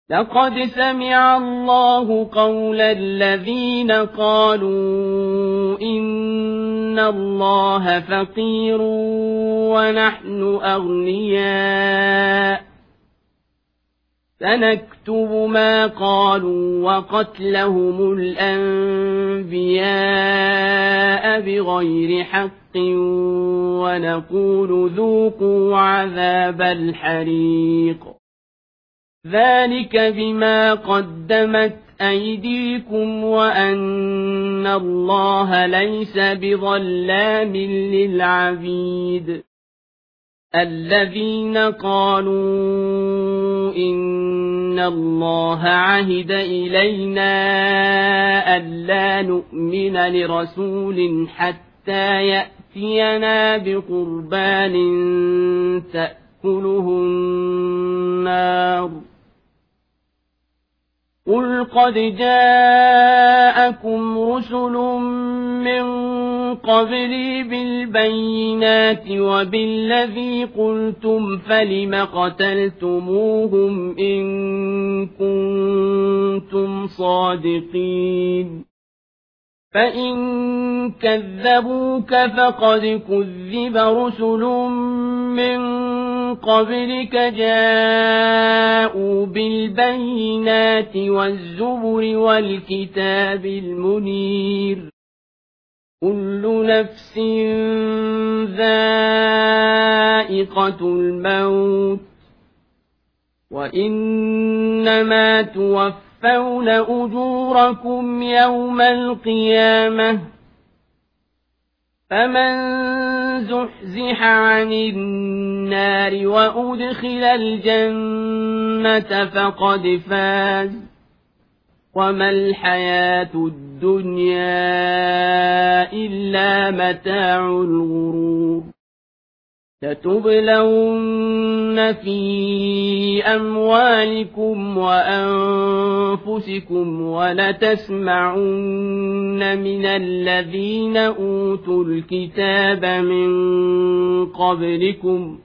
لقد سمع الله قول الذين قالوا إن الله فقير ونحن أغنياء سنكتب ما قالوا وقتلهم الأنبياء بغير حق ونقول ذوقوا عذاب الحريق ذلك بما قدمت أيديكم وأن الله ليس بظلام للعبيد الذين قالوا إن الله عهد إلينا ألا نؤمن لرسول حتى يأتينا بقربان تأكله النار قل قد جاءكم رسل من قبلي بالبينات وبالذي قلتم فلم قتلتموهم إن كنتم صادقين فإن كذبوك فقد كذب رسل من قبلك جاءوا بالبينات والزبر والكتاب المنير كل نفس ذائقة الموت وإنما توفون أجوركم يوم القيامة فمن زحزح عن النار وأدخل الجنة فقد فاز وما الحياة الدنيا إلا متاع الغرور لتبلون في أموالكم وأنفسكم ولتسمعن من الذين أوتوا الكتاب من قبلكم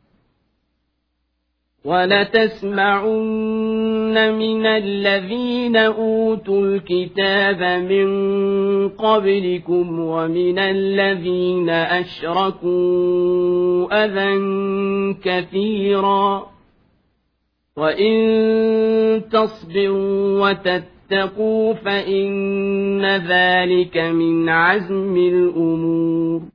ومن الذين أشركوا أذى كثيرا وإن تصبروا وتتقوا فإن ذلك من عزم الأمور